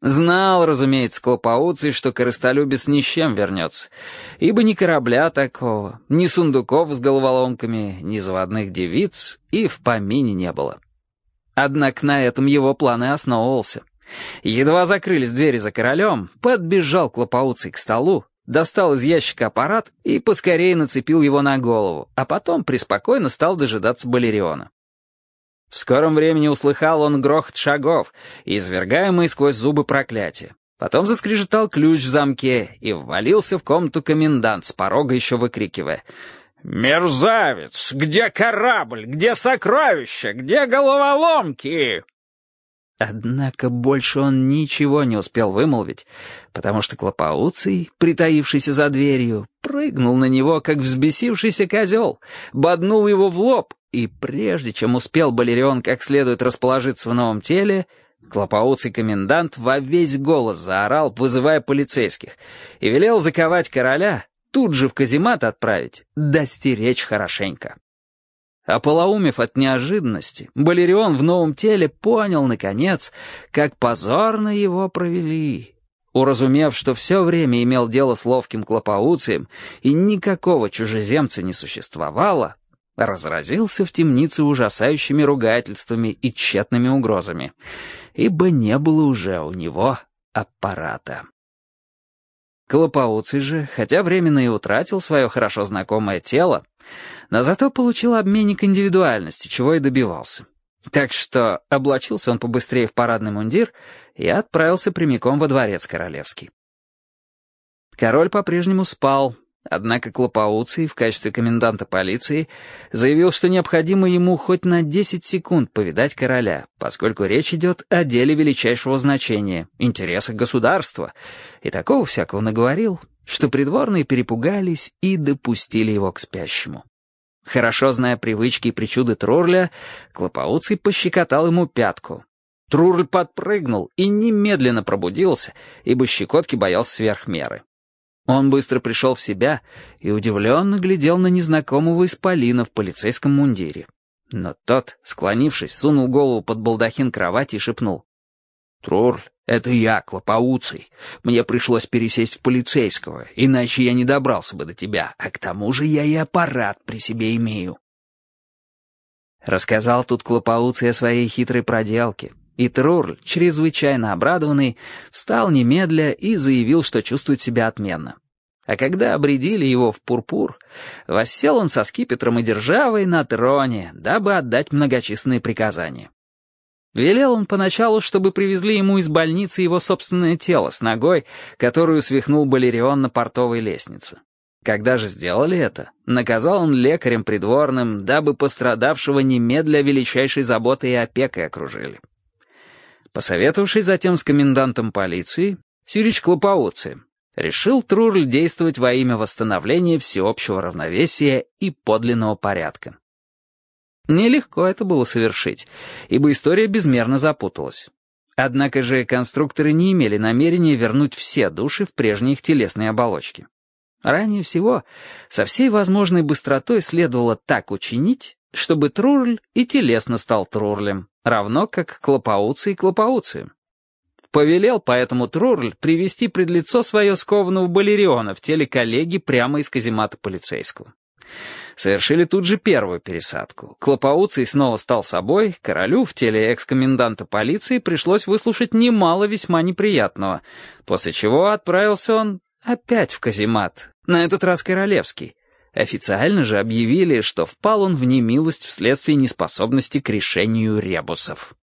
Знал, разумеется, Клопауций, что корыстолюбец ни с чем вернется, ибо ни корабля такого, ни сундуков с головоломками, ни заводных девиц и в помине не было. Однако на этом его план и основывался. Едва закрылись двери за королем, подбежал Клопауций к столу, достал из ящика аппарат и поскорее нацепил его на голову, а потом преспокойно стал дожидаться Балериона. В скором времени услыхал он грохот шагов и извергаемые сквозь зубы проклятия. Потом заскрежетал ключ в замке, и ввалился в комнату комендант, с порога еще выкрикивая: «Мерзавец! Где корабль? Где сокровища? Где головоломки?» Однако больше он ничего не успел вымолвить, потому что Клопауций, притаившийся за дверью, прыгнул на него, как взбесившийся козел, боднул его в лоб, и прежде чем успел Балерион как следует расположиться в новом теле, Клопауций-комендант во весь голос заорал, вызывая полицейских, и велел заковать короля, тут же в каземат отправить, да стеречь хорошенько. Ополоумев от неожиданности, Балерион в новом теле понял, наконец, как позорно его провели. Уразумев, что все время имел дело с ловким Клопауцием и никакого чужеземца не существовало, разразился в темнице ужасающими ругательствами и тщетными угрозами, ибо не было уже у него аппарата. Клопауций же, хотя временно и утратил свое хорошо знакомое тело, но зато получил обменник индивидуальности, чего и добивался. Так что облачился он побыстрее в парадный мундир и отправился прямиком во дворец королевский. Король по-прежнему спал, однако Клопауций в качестве коменданта полиции заявил, что необходимо ему хоть на 10 секунд повидать короля, поскольку речь идет о деле величайшего значения, интересах государства, и такого всякого наговорил, что придворные перепугались и допустили его к спящему. Хорошо зная привычки и причуды Трурля, Клопауций пощекотал ему пятку. Трурль подпрыгнул и немедленно пробудился, ибо щекотки боялся сверх меры. Он быстро пришел в себя и удивленно глядел на незнакомого исполина в полицейском мундире. Но тот, склонившись, сунул голову под балдахин кровати и шепнул: «Трурль, это я, Клопауций. Мне пришлось пересесть в полицейского, иначе я не добрался бы до тебя, а к тому же я и аппарат при себе имею». Рассказал тут Клопауций о своей хитрой проделке, и Трурль, чрезвычайно обрадованный, встал немедля и заявил, что чувствует себя отменно. А когда обрядили его в пурпур, воссел он со скипетром и державой на троне, дабы отдать многочисленные приказания. Велел он поначалу, чтобы привезли ему из больницы его собственное тело с ногой, которую свихнул Балерион на портовой лестнице. Когда же сделали это, наказал он лекарям придворным, дабы пострадавшего немедля величайшей заботой и опекой окружили. Посоветовавшись затем с комендантом полиции, Сирич Клопауцием, решил Трурль действовать во имя восстановления всеобщего равновесия и подлинного порядка. Нелегко это было совершить, ибо история безмерно запуталась. Однако же конструкторы не имели намерения вернуть все души в прежние их телесные оболочки. Ранее всего, со всей возможной быстротой следовало так учинить, чтобы Трурль и телесно стал Трурлем, равно как Клопауций Клопауцием. Повелел поэтому Трурль привести пред лицо свое скованного Балериона в теле коллеги прямо из каземата полицейского. Совершили тут же первую пересадку. Клопауций снова стал собой, королю в теле экс-коменданта полиции пришлось выслушать немало весьма неприятного, после чего отправился он опять в каземат, на этот раз королевский. Официально же объявили, что впал он в немилость вследствие неспособности к решению ребусов.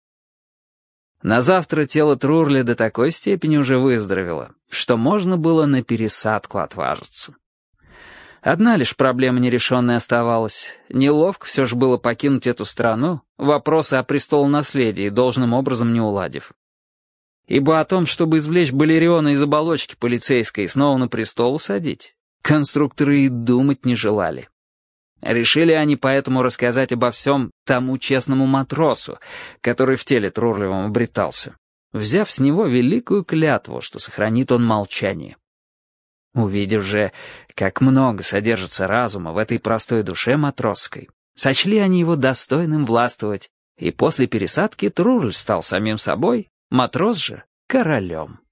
На завтра тело Трурля до такой степени уже выздоровело, что можно было на пересадку отважиться. Одна лишь проблема нерешенной оставалась. Неловко все же было покинуть эту страну, вопросы о престолонаследии должным образом не уладив. Ибо о том, чтобы извлечь Балериона из оболочки полицейской и снова на престол усадить, конструкторы и думать не желали. Решили они поэтому рассказать обо всем тому честному матросу, который в теле Трурлевом обретался, взяв с него великую клятву, что сохранит он молчание. Увидев же, как много содержится разума в этой простой душе матросской, сочли они его достойным властвовать, и после пересадки Трурль стал самим собой, матрос же королем.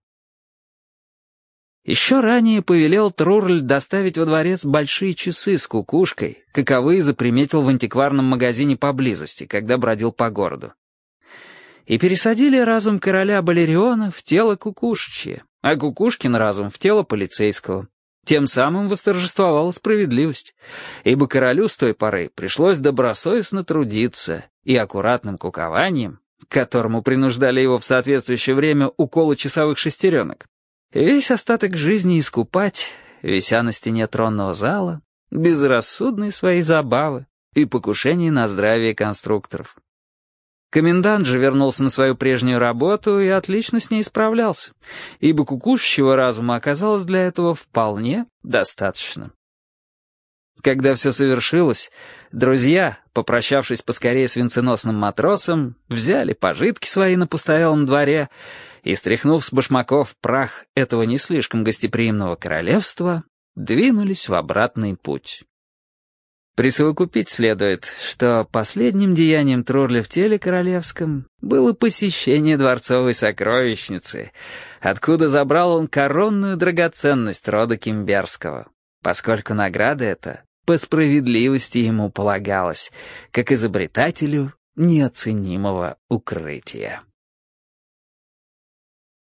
Еще ранее повелел Трурль доставить во дворец большие часы с кукушкой, каковые заприметил в антикварном магазине поблизости, когда бродил по городу. И пересадили разум короля Балериона в тело кукушечье, а Кукушкин разум в тело полицейского. Тем самым восторжествовала справедливость, ибо королю с той поры пришлось добросовестно трудиться и аккуратным кукованием, к которому принуждали его в соответствующее время уколы часовых шестеренок, весь остаток жизни искупать, вися на стене тронного зала, безрассудные свои забавы и покушения на здравие конструкторов. Комендант же вернулся на свою прежнюю работу и отлично с ней справлялся, ибо кукушечьего разума оказалось для этого вполне достаточно. Когда все совершилось, друзья, попрощавшись поскорее с венценосным матросом, взяли пожитки свои на постоялом дворе и, стряхнув с башмаков прах этого не слишком гостеприимного королевства, двинулись в обратный путь. Присовокупить следует, что последним деянием Трурля в теле королевском было посещение дворцовой сокровищницы, откуда забрал он коронную драгоценность рода Кимберского, поскольку награда эта по справедливости ему полагалась, как изобретателю неоценимого укрытия.